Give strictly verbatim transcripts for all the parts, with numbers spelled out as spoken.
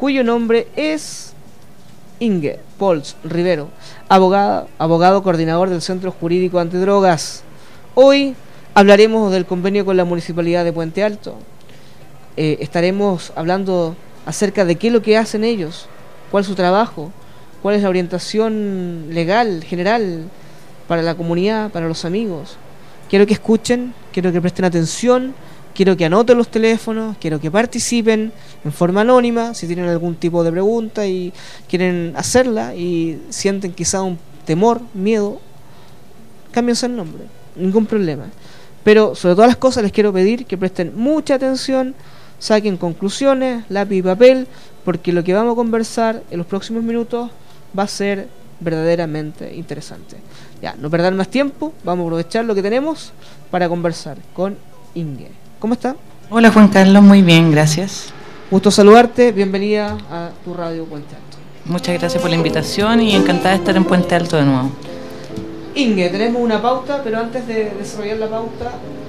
cuyo nombre es Inge Pols Rivero, abogada, abogado coordinador del Centro Jurídico Antidrogas. Hoy hablaremos del convenio con la Municipalidad de Puente Alto. Eh, estaremos hablando acerca de qué es lo que hacen ellos, cuál es su trabajo, cuál es la orientación legal general para la comunidad, para los amigos. Quiero que escuchen, quiero que presten atención, quiero que anoten los teléfonos, quiero que participen en forma anónima si tienen algún tipo de pregunta y quieren hacerla y sienten quizá un temor, miedo, cámbiense el nombre, ningún problema. Pero sobre todas las cosas les quiero pedir que presten mucha atención, saquen conclusiones, lápiz y papel, porque lo que vamos a conversar en los próximos minutos va a ser verdaderamente interesante. Ya, no perder más tiempo, vamos a aprovechar lo que tenemos para conversar con Inge. ¿Cómo está? Hola Juan Carlos, muy bien, gracias. Gusto saludarte, bienvenida a tu radio Puente Alto. Muchas gracias por la invitación y encantada de estar en Puente Alto de nuevo. Inge, tenemos una pauta, pero antes de desarrollar la pauta,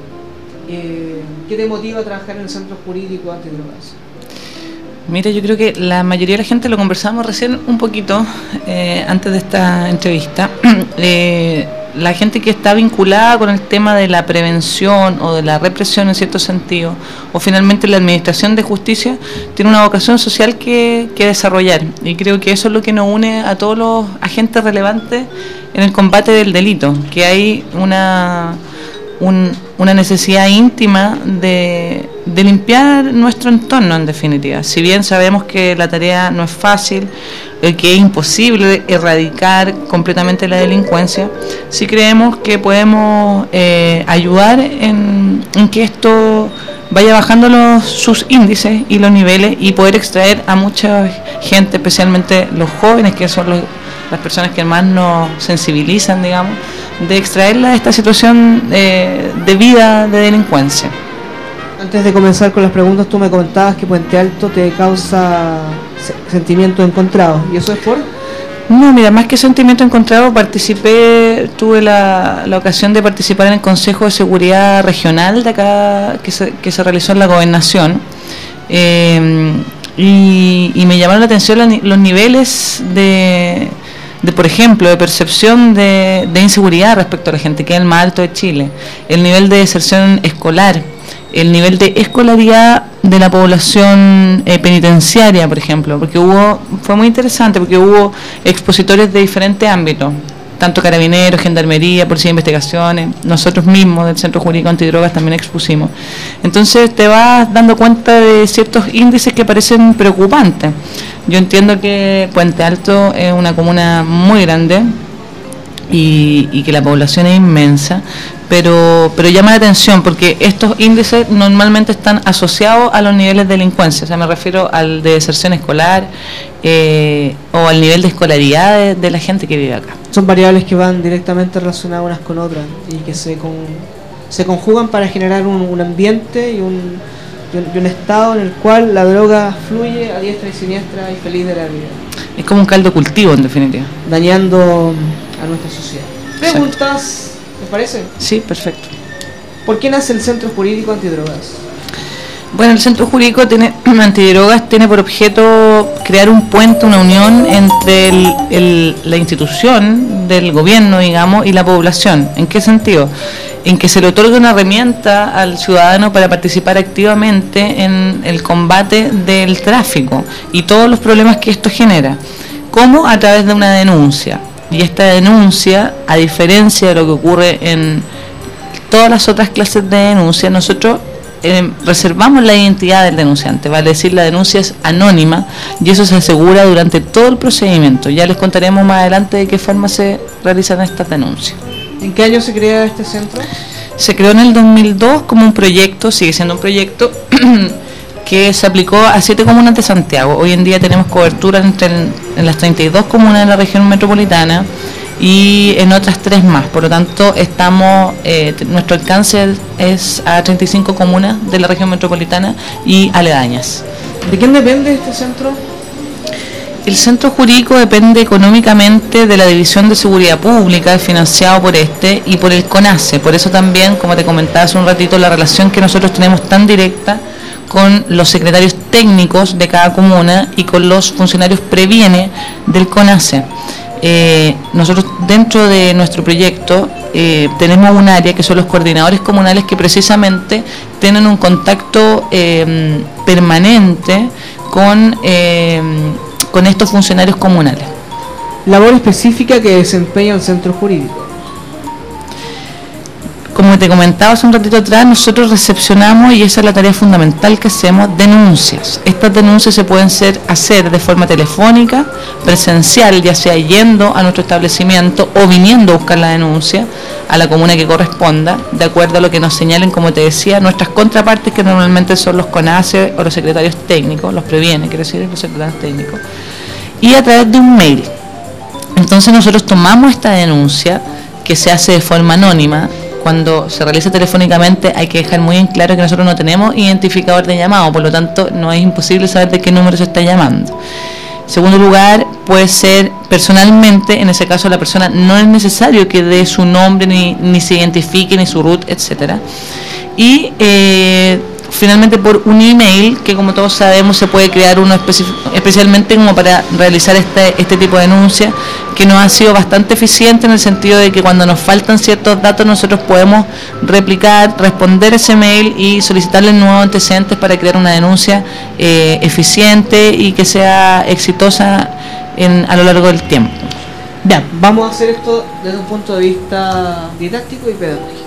eh, ¿qué te motiva a trabajar en el Centro Jurídico Antidrogas? Mira, yo creo que la mayoría de la gente lo conversamos recién un poquito eh, antes de esta entrevista. eh, La gente que está vinculada con el tema de la prevención o de la represión en cierto sentido, o finalmente la administración de justicia, tiene una vocación social que, que desarrollar. Y creo que eso es lo que nos une a todos los agentes relevantes en el combate del delito, que hay una, un, una necesidad íntima de, de limpiar nuestro entorno, en definitiva. Si bien sabemos que la tarea no es fácil, que es imposible erradicar completamente la delincuencia, sí creemos que podemos eh, ayudar en, en que esto vaya bajando los, sus índices y los niveles y poder extraer a mucha gente, especialmente los jóvenes, que son los, las personas que más nos sensibilizan, digamos, de extraerla de esta situación eh, de vida de delincuencia. Antes de comenzar con las preguntas, tú me comentabas que Puente Alto te causa sentimientos encontrados. ¿Y eso es por? No, mira, más que sentimiento encontrado, participé, tuve la, la ocasión de participar en el Consejo de Seguridad Regional de acá, que se, que se realizó en la Gobernación, eh, y, y me llamaron la atención la, los niveles de, de, por ejemplo, de percepción de, de inseguridad respecto a la gente, que es el más alto de Chile, el nivel de deserción escolar, el nivel de escolaridad de la población eh, penitenciaria, por ejemplo, porque hubo, fue muy interesante, porque hubo expositores de diferentes ámbitos, tanto carabineros, gendarmería, policía de investigaciones, nosotros mismos del Centro Jurídico Antidrogas también expusimos. Entonces te vas dando cuenta de ciertos índices que parecen preocupantes. Yo entiendo que Puente Alto es una comuna muy grande y, y que la población es inmensa, pero pero llama la atención porque estos índices normalmente están asociados a los niveles de delincuencia, o sea, me refiero al de deserción escolar eh, o al nivel de escolaridad de, de la gente que vive acá. Son variables que van directamente relacionadas unas con otras y que se con, se conjugan para generar un, un ambiente y un, y un, y un estado en el cual la droga fluye a diestra y siniestra y feliz de la vida. Es como un caldo cultivo, en definitiva. Dañando a nuestra sociedad. Preguntas... ¿Te parece? Sí, perfecto. ¿Por qué nace el Centro Jurídico Antidrogas? Bueno, el Centro Jurídico tiene, Antidrogas tiene por objeto crear un puente, una unión entre el, el, la institución del gobierno, digamos, y la población. ¿En qué sentido? En que se le otorga una herramienta al ciudadano para participar activamente en el combate del tráfico y todos los problemas que esto genera. ¿Cómo? A través de una denuncia. Y esta denuncia, a diferencia de lo que ocurre en todas las otras clases de denuncia, nosotros eh, reservamos la identidad del denunciante, vale decir, la denuncia es anónima y eso se asegura durante todo el procedimiento. Ya les contaremos más adelante de qué forma se realizan estas denuncias. ¿En qué año se crea este centro? Se creó en el dos mil dos como un proyecto, sigue siendo un proyecto que se aplicó a siete comunas de Santiago. Hoy en día tenemos cobertura entre el, en las treinta y dos comunas de la región metropolitana y en otras tres más. Por lo tanto, estamos eh, nuestro alcance es a treinta y cinco comunas de la región metropolitana y aledañas. ¿De quién depende este centro? El centro jurídico depende económicamente de la División de Seguridad Pública, financiado por este y por el CONACE. Por eso también, como te comentaba hace un ratito, la relación que nosotros tenemos tan directa con los secretarios técnicos de cada comuna y con los funcionarios previene del CONACE. Eh, nosotros dentro de nuestro proyecto eh, tenemos un área que son los coordinadores comunales, que precisamente tienen un contacto eh, permanente con, eh, con estos funcionarios comunales. Labor específica que desempeña el centro jurídico. Como te comentaba hace un ratito atrás, nosotros recepcionamos, y esa es la tarea fundamental que hacemos, denuncias. Estas denuncias se pueden ser, hacer de forma telefónica, presencial, ya sea yendo a nuestro establecimiento o viniendo a buscar la denuncia a la comuna que corresponda, de acuerdo a lo que nos señalen, como te decía, nuestras contrapartes, que normalmente son los CONACE o los secretarios técnicos, los previene, quiere decir los secretarios técnicos, y a través de un mail. Entonces nosotros tomamos esta denuncia, que se hace de forma anónima. Cuando se realiza telefónicamente hay que dejar muy en claro que nosotros no tenemos identificador de llamado, por lo tanto no es imposible saber de qué número se está llamando. En segundo lugar, puede ser personalmente, en ese caso la persona no es necesario que dé su nombre, ni, ni se identifique, ni su root, etcétera. Y eh, finalmente por un email, que como todos sabemos se puede crear uno especialmente como para realizar este, este tipo de denuncia, que nos ha sido bastante eficiente en el sentido de que cuando nos faltan ciertos datos nosotros podemos replicar, responder ese mail y solicitarle nuevos antecedentes para crear una denuncia eh, eficiente y que sea exitosa en, a lo largo del tiempo. Bien, vamos a hacer esto desde un punto de vista didáctico y pedagógico.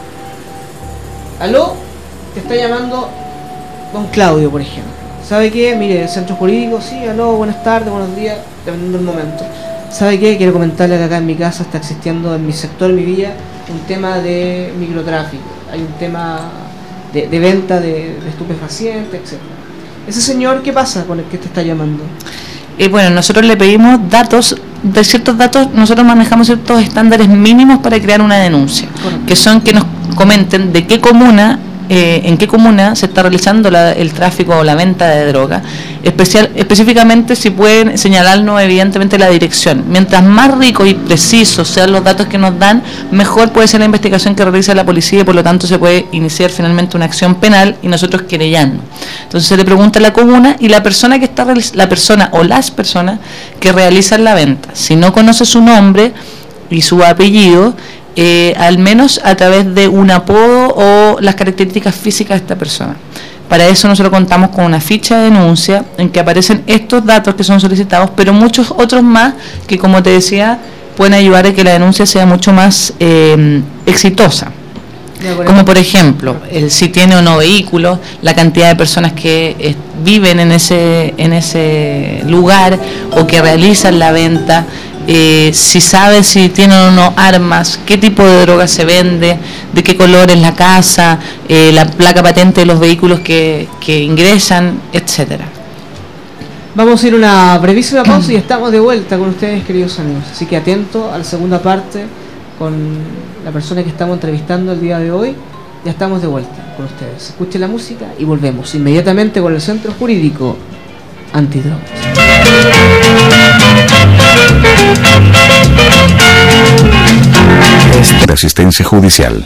¿Aló? Te está llamando don Claudio, por ejemplo. ¿Sabe qué? Mire, el centro jurídico, sí, aló, buenas tardes, buenos días, dependiendo del momento. ¿Sabe qué? Quiero comentarle que acá en mi casa está existiendo, en mi sector, en mi villa, un tema de microtráfico. Hay un tema de, de venta de, de estupefacientes, etcétera. Ese señor, ¿qué pasa con el que te está llamando? Eh, bueno, nosotros le pedimos datos, de ciertos datos, nosotros manejamos ciertos estándares mínimos para crear una denuncia, correcto, que son que nos comenten de qué comuna, Eh, en qué comuna se está realizando la, el tráfico o la venta de droga, especial, específicamente si pueden señalarnos evidentemente la dirección. Mientras más ricos y precisos sean los datos que nos dan, mejor puede ser la investigación que realiza la policía y por lo tanto se puede iniciar finalmente una acción penal y nosotros querellando. Entonces se le pregunta a la comuna y la persona que está la persona o las personas que realizan la venta, si no conoce su nombre y su apellido, Eh, al menos a través de un apodo o las características físicas de esta persona. Para eso nosotros contamos con una ficha de denuncia en que aparecen estos datos que son solicitados, pero muchos otros más que, como te decía, pueden ayudar a que la denuncia sea mucho más eh, exitosa. Como por ejemplo, el, si tiene o no vehículos, la cantidad de personas que eh, viven en ese, en ese lugar o que realizan la venta, Eh, si sabe si tienen o no armas, qué tipo de droga se vende, de qué color es la casa, eh, la placa patente de los vehículos que, que ingresan, etcétera. Vamos a ir a una brevísima pausa y estamos de vuelta con ustedes, queridos amigos. Así que atento a la segunda parte con la persona que estamos entrevistando el día de hoy. Ya estamos de vuelta con ustedes. Escuchen la música y volvemos inmediatamente con el Centro Jurídico Antidrogas. De asistencia judicial.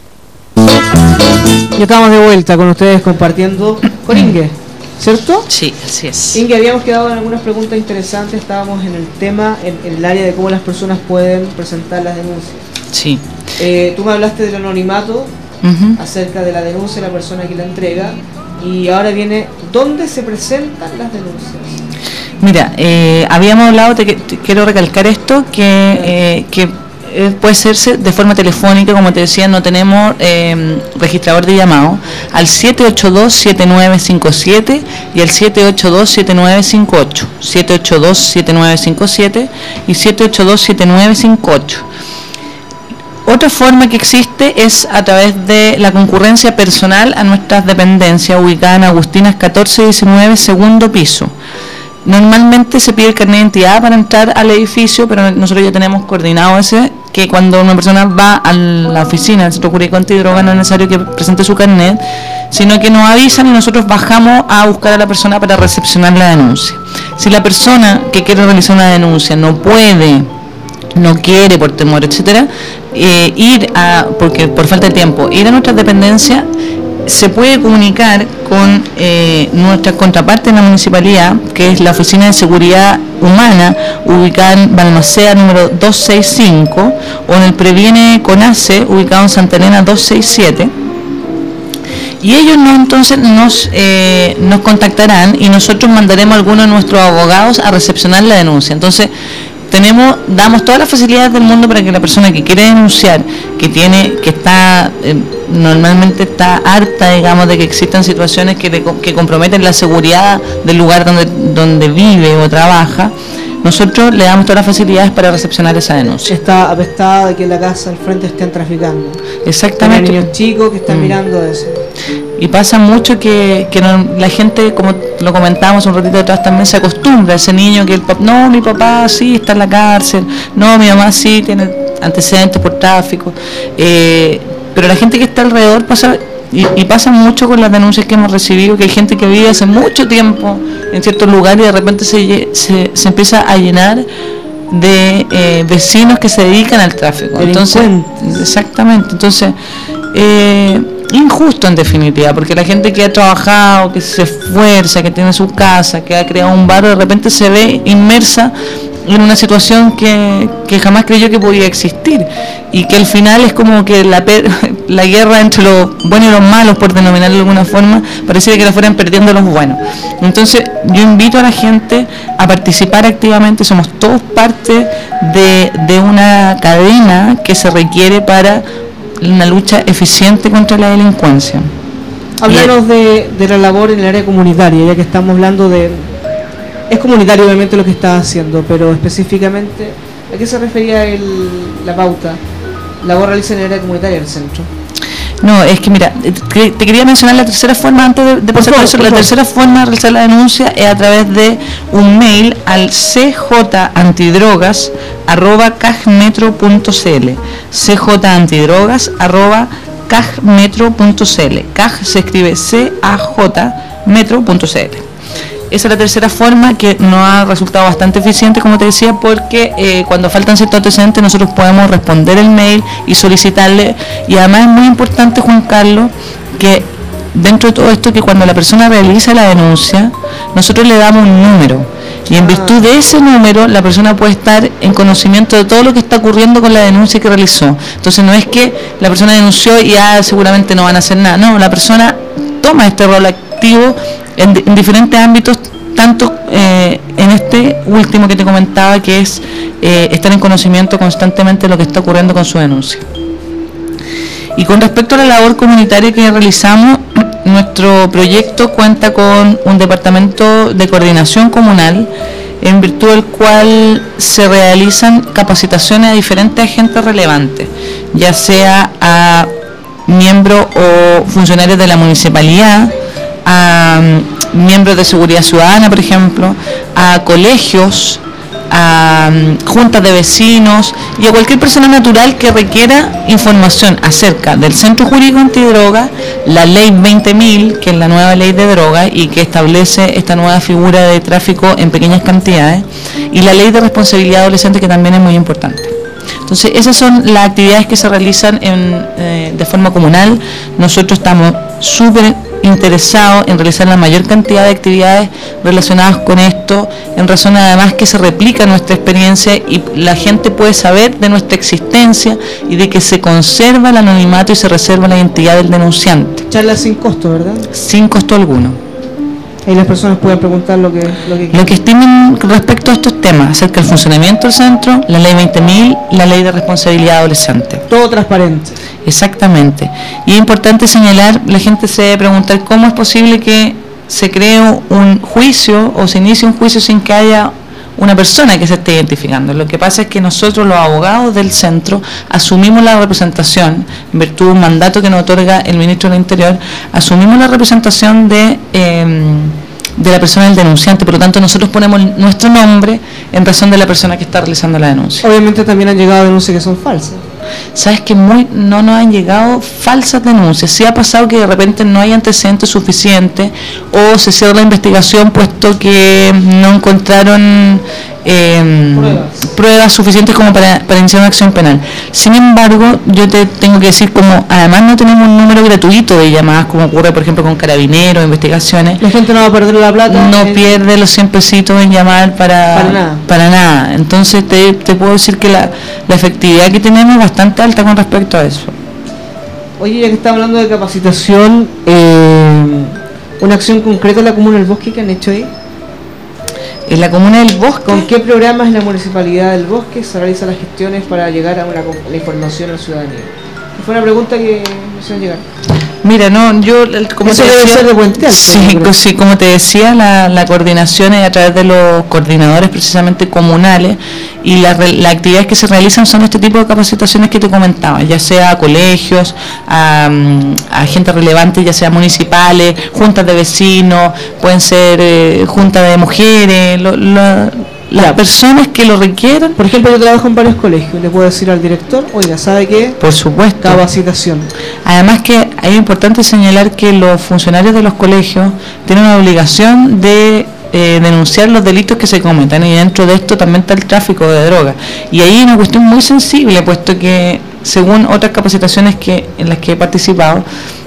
Ya estamos de vuelta con ustedes compartiendo con Inge, ¿cierto? Sí, así es. Inge, habíamos quedado en algunas preguntas interesantes. Estábamos en el tema, en, en el área de cómo las personas pueden presentar las denuncias. Sí. Eh, tú me hablaste del anonimato, uh-huh, acerca de la denuncia de la persona que la entrega, y ahora viene, ¿dónde se presentan las denuncias? Mira, eh, habíamos hablado, te, te quiero recalcar esto, que, eh, que eh, puede hacerse de forma telefónica, como te decía, no tenemos eh, registrador de llamado, al siete ocho dos, siete nueve cinco siete y al siete ocho dos, siete nueve cinco ocho, siete ocho dos, siete nueve cinco siete y siete ocho dos, siete nueve cinco ocho. Otra forma que existe es a través de la concurrencia personal a nuestras dependencias ubicadas en Agustinas catorce diecinueve, segundo piso. Normalmente se pide el carnet de identidad para entrar al edificio, pero nosotros ya tenemos coordinado ese, que cuando una persona va a la oficina del Centro Jurídico Antidroga no es necesario que presente su carnet, sino que nos avisan y nosotros bajamos a buscar a la persona para recepcionar la denuncia. Si la persona que quiere realizar una denuncia no puede, no quiere por temor, etcétera, eh, ir a, porque por falta de tiempo, ir a nuestras dependencias, se puede comunicar con eh, nuestra contraparte en la municipalidad, que es la Oficina de Seguridad Humana, ubicada en Balmaceda número doscientos sesenta y cinco, o en el Previene CONACE, ubicado en Santa Elena doscientos sesenta y siete. Y ellos no, entonces nos, eh, nos contactarán y nosotros mandaremos a algunos de nuestros abogados a recepcionar la denuncia. Entonces, tenemos, damos todas las facilidades del mundo para que la persona que quiere denunciar, que tiene, que está, eh, normalmente está harta, digamos, de que existan situaciones que, de, que comprometen la seguridad del lugar donde, donde vive o trabaja, nosotros le damos todas las facilidades para recepcionar esa denuncia. Está apestada de que en la casa al frente estén traficando. Exactamente. Hay niños chicos que están mm. mirando eso. Y pasa mucho que, que no, la gente, como lo comentábamos un ratito atrás, también se acostumbra a ese niño que el papá, no, mi papá sí está en la cárcel, no, mi mamá sí tiene antecedentes por tráfico. Eh, pero la gente que está alrededor pasa, y, y pasa mucho con las denuncias que hemos recibido, que hay gente que vive hace mucho tiempo en ciertos lugares y de repente se, se, se empieza a llenar de eh, vecinos que se dedican al tráfico. Entonces, exactamente, entonces eh, injusto en definitiva, porque la gente que ha trabajado, que se esfuerza, que tiene su casa, que ha creado un barrio, de repente se ve inmersa en una situación que, que jamás creyó que podía existir, y que al final es como que la, la guerra entre los buenos y los malos, por denominarlo de alguna forma, pareciera que la fueran perdiendo los buenos. Entonces yo invito a la gente a participar activamente, somos todos parte de, de una cadena que se requiere para una lucha eficiente contra la delincuencia. Háblanos de, de la labor en el área comunitaria, ya que estamos hablando de... Es comunitario obviamente lo que está haciendo, pero específicamente, ¿a qué se refería el, la pauta? ¿Labor realiza en el área comunitaria del centro? No, es que mira, te, te quería mencionar la tercera forma antes de, de pasar por eso. La tercera forma de realizar la denuncia es a través de un mail al c j antidrogas arroba cajmetro punto c l, c j antidrogas arroba cajmetro punto c l. Caj se escribe C A J metro punto c l. Esa es la tercera forma, que nos ha resultado bastante eficiente, como te decía, porque eh, cuando faltan ciertos antecedentes nosotros podemos responder el mail y solicitarle. Y además es muy importante, Juan Carlos, que dentro de todo esto, que cuando la persona realiza la denuncia, nosotros le damos un número, y en virtud de ese número la persona puede estar en conocimiento de todo lo que está ocurriendo con la denuncia que realizó. Entonces no es que la persona denunció y ya seguramente no van a hacer nada, no, la persona toma este rol activo en, en diferentes ámbitos, tanto eh, en este último que te comentaba, que es eh, estar en conocimiento constantemente de lo que está ocurriendo con su denuncia. Y con respecto a la labor comunitaria que realizamos, nuestro proyecto cuenta con un departamento de coordinación comunal, en virtud del cual se realizan capacitaciones a diferentes agentes relevantes, ya sea a miembros o funcionarios de la municipalidad, a um, miembros de seguridad ciudadana, por ejemplo, a colegios, a um, juntas de vecinos y a cualquier persona natural que requiera información acerca del Centro Jurídico Antidroga, la Ley veinte mil, que es la nueva ley de droga y que establece esta nueva figura de tráfico en pequeñas cantidades, y la Ley de Responsabilidad Adolescente, que también es muy importante. Entonces, esas son las actividades que se realizan en, eh, de forma comunal. Nosotros estamos súper interesados en realizar la mayor cantidad de actividades relacionadas con esto, en razón además que se replica nuestra experiencia y la gente puede saber de nuestra existencia y de que se conserva el anonimato y se reserva la identidad del denunciante. Charla sin costo, ¿verdad? Sin costo alguno. Ahí las personas pueden preguntar lo que lo que, lo que estimen respecto a estos temas, acerca del funcionamiento del centro, la ley veinte mil, la ley de responsabilidad adolescente. Todo transparente. Exactamente. Y es importante señalar, la gente se debe preguntar cómo es posible que se cree un juicio o se inicie un juicio sin que haya una persona que se esté identificando. Lo que pasa es que nosotros, los abogados del centro, asumimos la representación, en virtud de un mandato que nos otorga el ministro del Interior, asumimos la representación de, eh, de la persona del denunciante. Por lo tanto, nosotros ponemos nuestro nombre en razón de la persona que está realizando la denuncia. Obviamente también han llegado denuncias que son falsas. sabes que muy no nos han llegado falsas denuncias. Sí ha pasado que de repente no hay antecedentes suficientes o se cierra la investigación puesto que no encontraron eh, pruebas. pruebas suficientes como para, para iniciar una acción penal. Sin embargo, yo te tengo que decir, como además no tenemos un número gratuito de llamadas, como ocurre por ejemplo con Carabineros, investigaciones, la gente no va a perder la plata, no en... pierde los cien pesitos en llamar para, para nada. Para nada. Entonces te, te puedo decir que la, la efectividad que tenemos es bastante alta con respecto a eso. Oye, ya que estamos hablando de capacitación, eh, una acción concreta en la Comuna del Bosque que han hecho ahí. En la Comuna del Bosque, ¿con qué programas en la Municipalidad del Bosque se realizan las gestiones para llegar a una, la información a la ciudadanía? Fue una pregunta que me hicieron llegar. Mira, no, yo como eso te debe decía, ser de Puente Alto. Sí, sí, como te decía, la, la coordinación es a través de los coordinadores precisamente comunales, y las la actividades que se realizan son este tipo de capacitaciones que te comentaba, ya sea a colegios, a, a gente relevante, ya sea municipales, juntas de vecinos, pueden ser eh, juntas de mujeres, lo, lo, las ya, personas que lo requieran. Por ejemplo, yo trabajo en varios colegios, le puedo decir al director, oiga, ¿sabe qué? Por supuesto. Capacitación. Además que es importante señalar que los funcionarios de los colegios tienen una obligación de eh, denunciar los delitos que se cometan, y dentro de esto también está el tráfico de drogas. Y ahí hay una cuestión muy sensible, puesto que según otras capacitaciones que en las que he participado,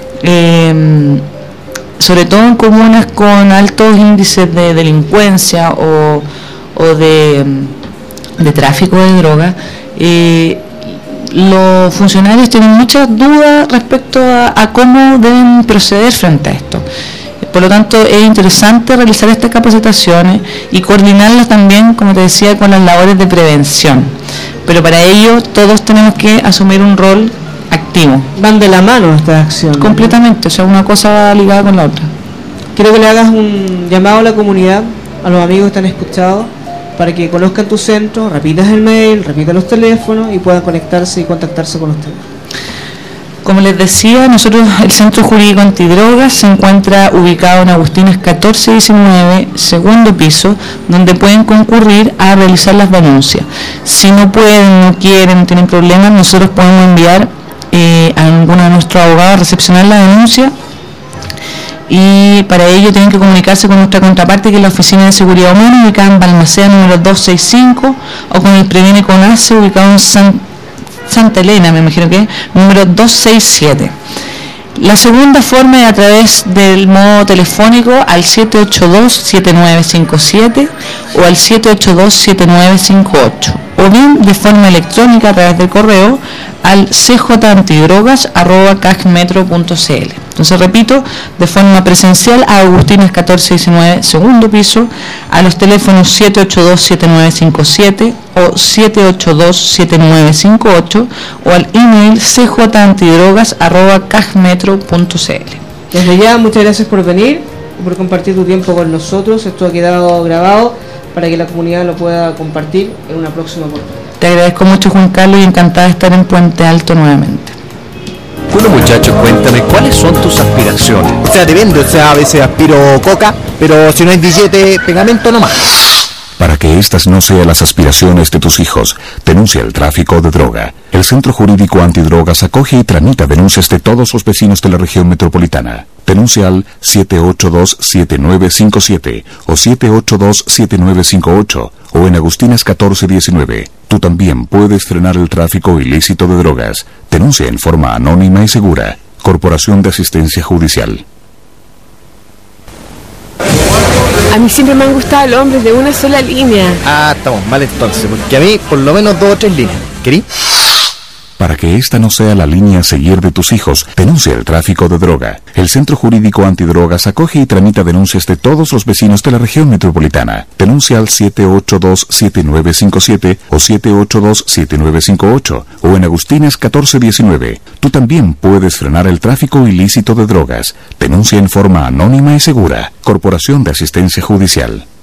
eh, sobre todo en comunas con altos índices de delincuencia o o de, de tráfico de droga, eh, los funcionarios tienen muchas dudas respecto a, a cómo deben proceder frente a esto. Por lo tanto, es interesante realizar estas capacitaciones y coordinarlas también, como te decía, con las labores de prevención. Pero para ello todos tenemos que asumir un rol activo. Van de la mano estas acciones. Completamente, o sea, una cosa va ligada con la otra. Quiero que le hagas un llamado a la comunidad, a los amigos que están escuchados, para que conozcan tu centro, repitas el mail, repitas los teléfonos y puedan conectarse y contactarse con ustedes. Como les decía, nosotros, el Centro Jurídico Antidrogas se encuentra ubicado en Agustinas catorce diecinueve, segundo piso, donde pueden concurrir a realizar las denuncias. Si no pueden, no quieren, no tienen problemas, nosotros podemos enviar eh, a alguno de nuestros abogados a recepcionar la denuncia, y para ello tienen que comunicarse con nuestra contraparte, que es la Oficina de Seguridad Humana, ubicada en Balmaceda número doscientos sesenta y cinco, o con el Previene CONACE, ubicado en San, Santa Elena, me imagino que es, número doscientos sesenta y siete. La segunda forma es a través del modo telefónico al siete ocho dos, siete nueve cinco siete o al siete ocho dos, siete nueve cinco ocho, o bien de forma electrónica a través del correo al c j antidrogas arroba cajmetro punto c l. Entonces repito, de forma presencial a Agustinas catorce diecinueve, segundo piso, a los teléfonos siete ocho dos, siete nueve cinco siete o siete ocho dos, siete nueve cinco ocho, o al email c j antidrogas arroba cajmetro punto c l. Desde ya, muchas gracias por venir y por compartir tu tiempo con nosotros. Esto ha quedado grabado para que la comunidad lo pueda compartir en una próxima oportunidad. Te agradezco mucho, Juan Carlos, y encantada de estar en Puente Alto nuevamente. Bueno, muchachos, cuéntame, ¿cuáles son tus aspiraciones? O sea, depende, o sea, a veces aspiro coca, pero si no hay billete, pegamento nomás. Para que estas no sean las aspiraciones de tus hijos, denuncia el tráfico de droga. El Centro Jurídico Antidrogas acoge y tramita denuncias de todos los vecinos de la región metropolitana. Denuncia al siete ocho dos, siete nueve cinco siete o siete ocho dos, siete nueve cinco ocho o en Agustinas catorce diecinueve. Tú también puedes frenar el tráfico ilícito de drogas. Denuncia en forma anónima y segura. Corporación de Asistencia Judicial. A mí siempre me han gustado los hombres de una sola línea. Ah, estamos mal entonces, porque a mí por lo menos dos o tres líneas. ¿Querí? Para que esta no sea la línea a seguir de tus hijos, denuncia el tráfico de droga. El Centro Jurídico Antidrogas acoge y tramita denuncias de todos los vecinos de la región metropolitana. Denuncia al siete ocho dos, siete nueve cinco siete o siete ocho dos, siete nueve cinco ocho o en Agustinas catorce diecinueve. Tú también puedes frenar el tráfico ilícito de drogas. Denuncia en forma anónima y segura. Corporación de Asistencia Judicial.